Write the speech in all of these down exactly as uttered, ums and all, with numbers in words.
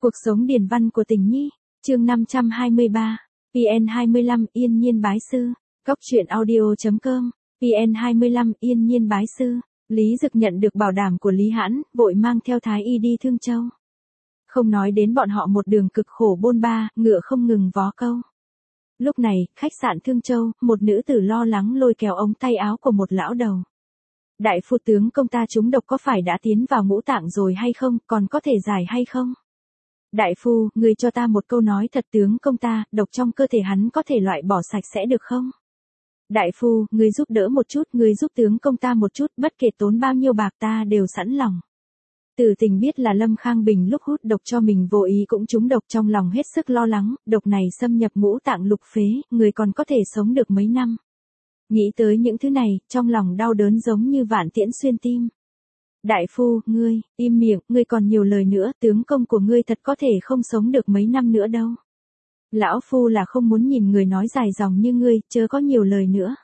Cuộc sống điển văn của Tình Nhi, chương năm trăm hai mươi ba, pê en hai mươi lăm Yên Nhiên bái sư, Cóc truyện audio chấm com, pê en hai mươi lăm Yên Nhiên bái sư, Lý Dực nhận được bảo đảm của Lý Hãn, vội mang theo Thái Y đi Thương Châu. Không nói đến bọn họ một đường cực khổ bôn ba, ngựa không ngừng vó câu. Lúc này, khách sạn Thương Châu, một nữ tử lo lắng lôi kéo ống tay áo của một lão đầu. Đại phu tướng công ta trúng độc có phải đã tiến vào ngũ tạng rồi hay không, còn có thể giải hay không? Đại phu, người cho ta một câu nói thật, tướng công ta, độc trong cơ thể hắn có thể loại bỏ sạch sẽ được không? Đại phu, người giúp đỡ một chút, người giúp tướng công ta một chút, bất kể tốn bao nhiêu bạc ta đều sẵn lòng. Từ Tình biết là Lâm Khang Bình lúc hút độc cho mình vô ý cũng trúng độc, trong lòng hết sức lo lắng, độc này xâm nhập ngũ tạng lục phế, người còn có thể sống được mấy năm. Nghĩ tới những thứ này, trong lòng đau đớn giống như vạn tiễn xuyên tim. Đại phu, ngươi, im miệng, ngươi còn nhiều lời nữa, tướng công của ngươi thật có thể không sống được mấy năm nữa đâu. Lão phu là không muốn nhìn người nói dài dòng như ngươi, chớ có nhiều lời nữa.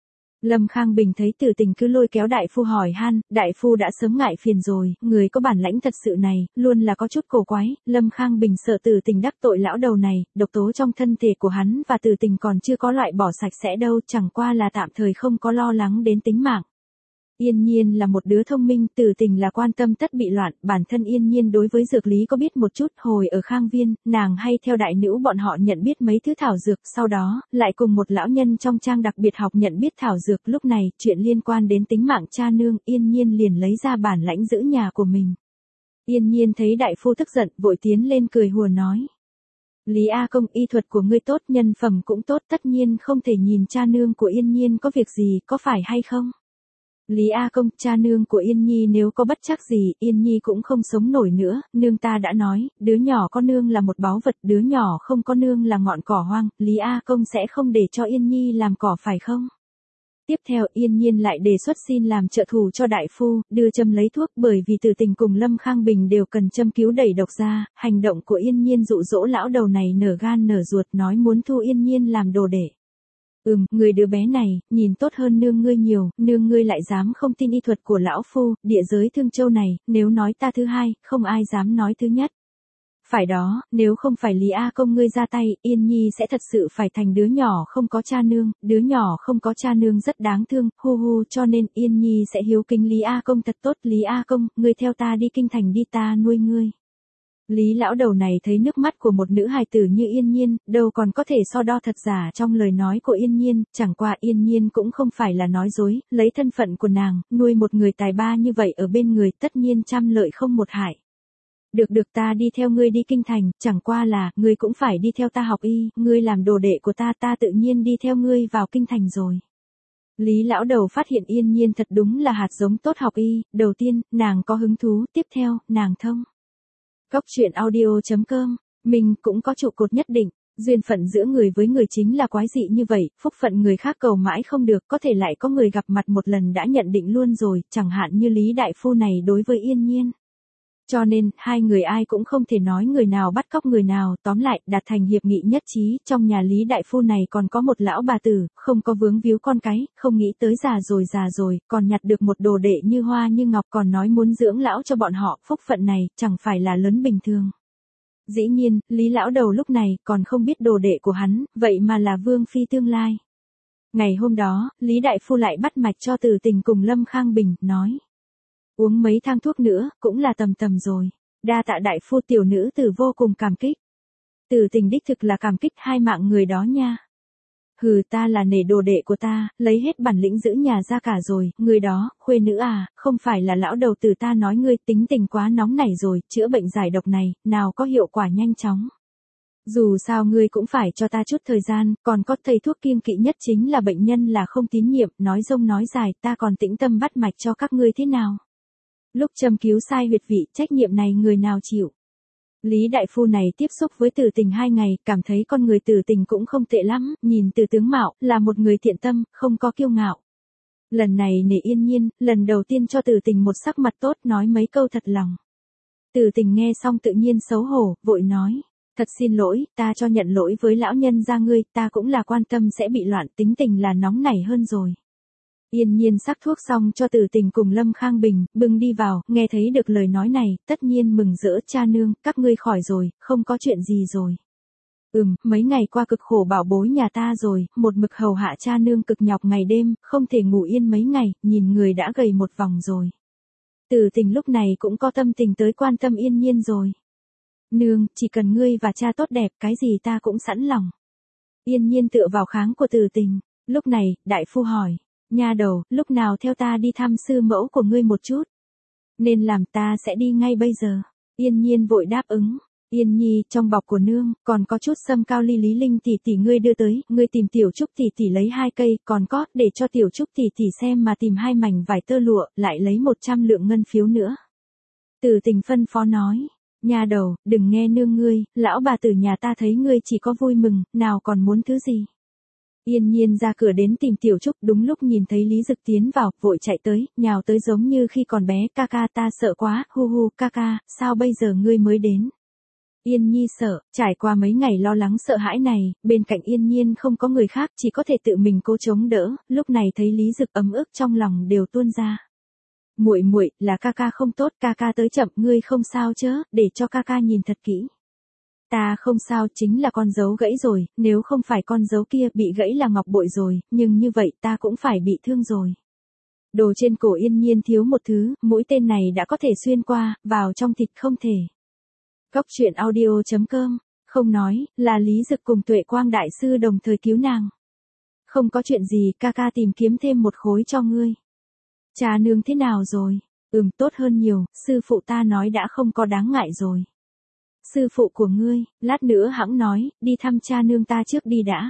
Lâm Khang Bình thấy Từ Tình cứ lôi kéo đại phu hỏi han, đại phu đã sớm ngại phiền rồi, người có bản lãnh thật sự này, luôn là có chút cổ quái. Lâm Khang Bình sợ Từ Tình đắc tội lão đầu này, độc tố trong thân thể của hắn và Từ Tình còn chưa có loại bỏ sạch sẽ đâu, chẳng qua là tạm thời không có lo lắng đến tính mạng. Yên Nhiên là một đứa thông minh, Từ Tình là quan tâm tất bị loạn, bản thân Yên Nhiên đối với dược lý có biết một chút, hồi ở Khang Viên, nàng hay theo đại nữ bọn họ nhận biết mấy thứ thảo dược, sau đó, lại cùng một lão nhân trong trang đặc biệt học nhận biết thảo dược, lúc này, chuyện liên quan đến tính mạng cha nương, Yên Nhiên liền lấy ra bản lãnh giữ nhà của mình. Yên Nhiên thấy đại phu tức giận, vội tiến lên cười hùa nói. Lý A Công, y thuật của ngươi tốt, nhân phẩm cũng tốt, tất nhiên không thể nhìn cha nương của Yên Nhiên có việc gì, có phải hay không? Lý A Công, cha nương của Yên Nhi nếu có bất trắc gì, Yên Nhi cũng không sống nổi nữa, nương ta đã nói, đứa nhỏ có nương là một báu vật, đứa nhỏ không có nương là ngọn cỏ hoang, Lý A Công sẽ không để cho Yên Nhi làm cỏ phải không? Tiếp theo Yên Nhiên lại đề xuất xin làm trợ thủ cho đại phu, đưa châm lấy thuốc, bởi vì Từ Tình cùng Lâm Khang Bình đều cần châm cứu đẩy độc ra, hành động của Yên Nhiên dụ dỗ lão đầu này nở gan nở ruột nói muốn thu Yên Nhiên làm đồ đệ. Ừm, người đứa bé này, nhìn tốt hơn nương ngươi nhiều, nương ngươi lại dám không tin y thuật của lão phu, địa giới Thương Châu này, nếu nói ta thứ hai, không ai dám nói thứ nhất. Phải đó, nếu không phải Lý A Công ngươi ra tay, Yên Nhi sẽ thật sự phải thành đứa nhỏ không có cha nương, đứa nhỏ không có cha nương rất đáng thương, hu hu, cho nên Yên Nhi sẽ hiếu kính Lý A Công thật tốt. Lý A Công, ngươi theo ta đi kinh thành đi, ta nuôi ngươi. Lý lão đầu này thấy nước mắt của một nữ hài tử như Yên Nhiên, đâu còn có thể so đo thật giả trong lời nói của Yên Nhiên, chẳng qua Yên Nhiên cũng không phải là nói dối, lấy thân phận của nàng, nuôi một người tài ba như vậy ở bên người tất nhiên trăm lợi không một hại. Được được, ta đi theo ngươi đi kinh thành, chẳng qua là, ngươi cũng phải đi theo ta học y, ngươi làm đồ đệ của ta, ta tự nhiên đi theo ngươi vào kinh thành rồi. Lý lão đầu phát hiện Yên Nhiên thật đúng là hạt giống tốt học y, đầu tiên, nàng có hứng thú, tiếp theo, nàng thông. Cóc truyện audio chấm com, mình cũng có trụ cột nhất định, duyên phận giữa người với người chính là quái dị như vậy, phúc phận người khác cầu mãi không được, có thể lại có người gặp mặt một lần đã nhận định luôn rồi, chẳng hạn như Lý đại phu này đối với Yên Nhiên. Cho nên, hai người ai cũng không thể nói người nào bắt cóc người nào, tóm lại, đạt thành hiệp nghị nhất trí, trong nhà Lý đại phu này còn có một lão bà tử, không có vướng víu con cái, không nghĩ tới già rồi già rồi, còn nhặt được một đồ đệ như hoa như ngọc, còn nói muốn dưỡng lão cho bọn họ, phúc phận này, chẳng phải là lớn bình thường. Dĩ nhiên, Lý lão đầu lúc này, còn không biết đồ đệ của hắn, vậy mà là Vương Phi tương lai. Ngày hôm đó, Lý đại phu lại bắt mạch cho Từ Tình cùng Lâm Khang Bình, nói. Uống mấy thang thuốc nữa, cũng là tầm tầm rồi. Đa tạ đại phu, tiểu nữ tử vô cùng cảm kích. Từ Tình đích thực là cảm kích hai mạng người đó nha. Hừ, ta là nể đồ đệ của ta, lấy hết bản lĩnh giữ nhà ra cả rồi, người đó, khuê nữ à, không phải là lão đầu tử ta nói ngươi tính tình quá nóng nảy rồi, chữa bệnh giải độc này, nào có hiệu quả nhanh chóng. Dù sao ngươi cũng phải cho ta chút thời gian, còn có thầy thuốc kiêng kỵ nhất chính là bệnh nhân là không tín nhiệm, nói rông nói dài, ta còn tĩnh tâm bắt mạch cho các ngươi thế nào. Lúc châm cứu sai huyệt vị, trách nhiệm này người nào chịu? Lý đại phu này tiếp xúc với Từ Tình hai ngày, cảm thấy con người Từ Tình cũng không tệ lắm, nhìn từ tướng mạo, là một người thiện tâm, không có kiêu ngạo. Lần này nể Yên Nhiên, lần đầu tiên cho Từ Tình một sắc mặt tốt, nói mấy câu thật lòng. Từ Tình nghe xong tự nhiên xấu hổ, vội nói. Thật xin lỗi, ta cho nhận lỗi với lão nhân gia ngươi, ta cũng là quan tâm sẽ bị loạn, tính tình là nóng nảy hơn rồi. Yên nhiên sắc thuốc xong cho Tử Tình cùng Lâm Khang Bình, bưng đi vào, nghe thấy được lời nói này, tất nhiên mừng rỡ, cha nương, các ngươi khỏi rồi, không có chuyện gì rồi. Ừm, mấy ngày qua cực khổ bảo bối nhà ta rồi, một mực hầu hạ cha nương cực nhọc ngày đêm, không thể ngủ yên mấy ngày, nhìn người đã gầy một vòng rồi. Tử Tình lúc này cũng có tâm tình tới quan tâm Yên nhiên rồi. Nương, chỉ cần ngươi và cha tốt đẹp, cái gì ta cũng sẵn lòng. Yên nhiên tựa vào kháng của Tử Tình. Lúc này, đại phu hỏi, nha đầu, lúc nào theo ta đi thăm sư mẫu của ngươi một chút? Nên làm, ta sẽ đi ngay bây giờ. Yên nhiên vội đáp ứng. Yên nhi, trong bọc của nương, còn có chút sâm cao ly Lý Linh tỷ tỷ ngươi đưa tới, ngươi tìm tiểu Trúc tỷ tỷ lấy hai cây, còn có, để cho tiểu Trúc tỷ tỷ xem mà tìm hai mảnh vải tơ lụa, lại lấy một trăm lượng ngân phiếu nữa. Tử Tình phân phó nói, nha đầu, đừng nghe nương ngươi, lão bà tử nhà ta thấy ngươi chỉ có vui mừng, nào còn muốn thứ gì. Yên nhiên ra cửa đến tìm tiểu Trúc, đúng lúc nhìn thấy Lý Dực tiến vào, vội chạy tới, nhào tới giống như khi còn bé, ca ca ta sợ quá, hu hu, ca ca, sao bây giờ ngươi mới đến? Yên nhi sợ, trải qua mấy ngày lo lắng sợ hãi này, bên cạnh Yên nhiên không có người khác, chỉ có thể tự mình cố chống đỡ, lúc này thấy Lý Dực ấm ức trong lòng đều tuôn ra. Muội muội, là ca ca không tốt, ca ca tới chậm, ngươi không sao chớ, để cho ca ca nhìn thật kỹ. Ta không sao, chính là con dấu gãy rồi, nếu không phải con dấu kia bị gãy là ngọc bội rồi, nhưng như vậy ta cũng phải bị thương rồi. Đồ trên cổ Yên nhiên thiếu một thứ, mũi tên này đã có thể xuyên qua, vào trong thịt không thể. Góc truyện audio chấm com, không nói, là Lý Dực cùng Tuệ Quang đại sư đồng thời cứu nàng. Không có chuyện gì, ca ca tìm kiếm thêm một khối cho ngươi. Cha nương thế nào rồi? Ừm, tốt hơn nhiều, sư phụ ta nói đã không có đáng ngại rồi. Sư phụ của ngươi, lát nữa hẵng nói, đi thăm cha nương ta trước đi đã.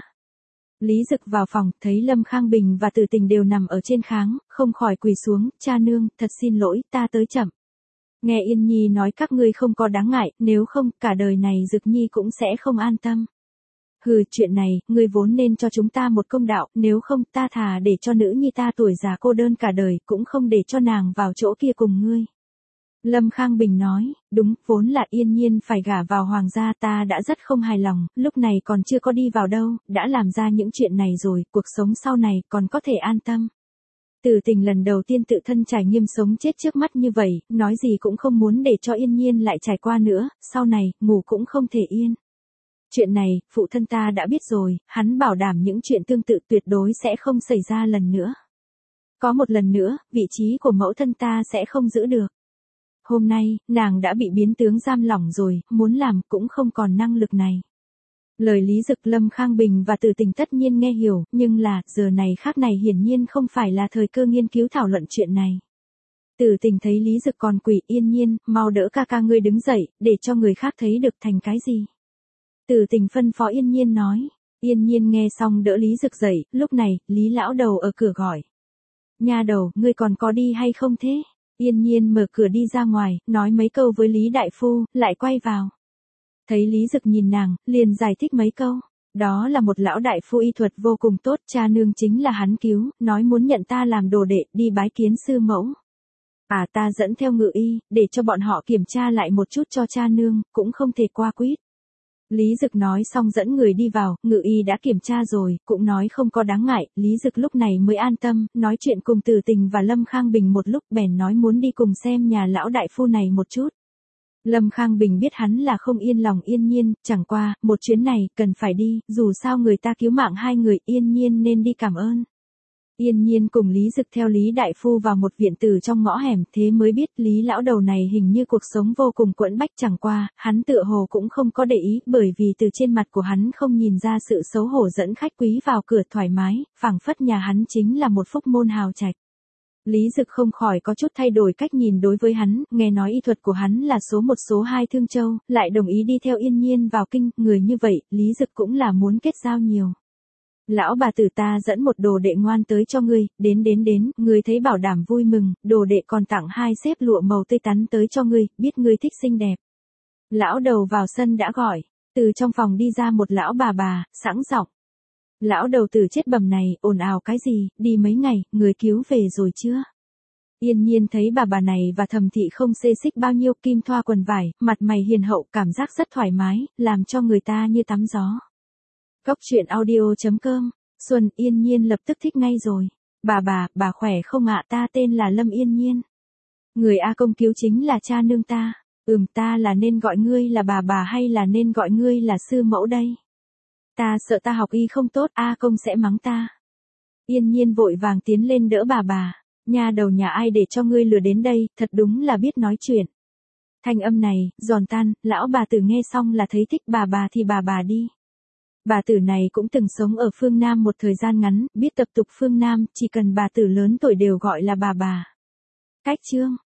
Lý Dực vào phòng, thấy Lâm Khang Bình và Tử Tình đều nằm ở trên kháng, không khỏi quỳ xuống, cha nương, thật xin lỗi, ta tới chậm. Nghe Yên Nhi nói các ngươi không có đáng ngại, nếu không, cả đời này Dực Nhi cũng sẽ không an tâm. Hừ, chuyện này, ngươi vốn nên cho chúng ta một công đạo, nếu không, ta thà để cho nữ nhi ta tuổi già cô đơn cả đời, cũng không để cho nàng vào chỗ kia cùng ngươi. Lâm Khang Bình nói, đúng, vốn là Yên nhiên phải gả vào hoàng gia, ta đã rất không hài lòng, lúc này còn chưa có đi vào đâu, đã làm ra những chuyện này rồi, cuộc sống sau này còn có thể an tâm. Tử Tình lần đầu tiên tự thân trải nghiệm sống chết trước mắt như vậy, nói gì cũng không muốn để cho Yên nhiên lại trải qua nữa, sau này, ngủ cũng không thể yên. Chuyện này, phụ thân ta đã biết rồi, hắn bảo đảm những chuyện tương tự tuyệt đối sẽ không xảy ra lần nữa. Có một lần nữa, vị trí của mẫu thân ta sẽ không giữ được. Hôm nay, nàng đã bị biến tướng giam lỏng rồi, muốn làm cũng không còn năng lực này. Lời Lý Dực, Lâm Khang Bình và Tử Tình tất nhiên nghe hiểu, nhưng là, giờ này khác này hiển nhiên không phải là thời cơ nghiên cứu thảo luận chuyện này. Tử Tình thấy Lý Dực còn quỳ, Yên nhiên, mau đỡ ca ca ngươi đứng dậy, để cho người khác thấy được thành cái gì. Tử Tình phân phó Yên nhiên nói. Yên nhiên nghe xong đỡ Lý Dực dậy, lúc này, Lý lão đầu ở cửa gọi. Nha đầu, ngươi còn có đi hay không thế? Yên nhiên mở cửa đi ra ngoài, nói mấy câu với Lý đại phu, lại quay vào. Thấy Lý Dực nhìn nàng, liền giải thích mấy câu. Đó là một lão đại phu y thuật vô cùng tốt, cha nương chính là hắn cứu, nói muốn nhận ta làm đồ đệ, đi bái kiến sư mẫu. À, ta dẫn theo ngự y, để cho bọn họ kiểm tra lại một chút cho cha nương, cũng không thể qua quýt. Lý Dực nói xong dẫn người đi vào, ngự y đã kiểm tra rồi, cũng nói không có đáng ngại, Lý Dực lúc này mới an tâm, nói chuyện cùng Tử Tình và Lâm Khang Bình một lúc, bèn nói muốn đi cùng xem nhà lão đại phu này một chút. Lâm Khang Bình biết hắn là không yên lòng Yên nhiên, chẳng qua, một chuyến này, cần phải đi, dù sao người ta cứu mạng hai người, Yên nhiên nên đi cảm ơn. Yên nhiên cùng Lý Dực theo Lý đại phu vào một viện tử trong ngõ hẻm, thế mới biết Lý lão đầu này hình như cuộc sống vô cùng quẫn bách, chẳng qua, hắn tựa hồ cũng không có để ý, bởi vì từ trên mặt của hắn không nhìn ra sự xấu hổ dẫn khách quý vào cửa thoải mái, phảng phất nhà hắn chính là một phúc môn hào trạch. Lý Dực không khỏi có chút thay đổi cách nhìn đối với hắn, nghe nói y thuật của hắn là số một số hai Thương Châu, lại đồng ý đi theo Yên nhiên vào kinh, người như vậy, Lý Dực cũng là muốn kết giao nhiều. Lão bà tử ta dẫn một đồ đệ ngoan tới cho ngươi, đến đến đến, ngươi thấy bảo đảm vui mừng, đồ đệ còn tặng hai xếp lụa màu tươi tắn tới cho ngươi, biết ngươi thích xinh đẹp. Lão đầu vào sân đã gọi, từ trong phòng đi ra một lão bà bà, sẵn giọng. Lão đầu tử chết bầm này, ồn ào cái gì, đi mấy ngày, người cứu về rồi chưa? Yên nhiên thấy bà bà này và Thẩm thị không xê xích bao nhiêu, kim thoa quần vải, mặt mày hiền hậu, cảm giác rất thoải mái, làm cho người ta như tắm gió. Góc truyện audio chấm com, Xuân Yên nhiên lập tức thích ngay rồi. Bà bà, bà khỏe không ạ? Ta tên là Lâm Yên Nhiên. Người A Công cứu chính là cha nương ta. Ừm, ta là nên gọi ngươi là bà bà hay là nên gọi ngươi là sư mẫu đây? Ta sợ ta học y không tốt, A Công sẽ mắng ta. Yên Nhiên vội vàng tiến lên đỡ bà bà. Nha đầu nhà ai để cho ngươi lừa đến đây, thật đúng là biết nói chuyện. Thanh âm này, giòn tan, lão bà tử nghe xong là thấy thích bà bà thì bà bà đi. Bà tử này cũng từng sống ở phương Nam một thời gian ngắn, biết tập tục phương Nam, chỉ cần bà tử lớn tuổi đều gọi là bà bà. Cách chương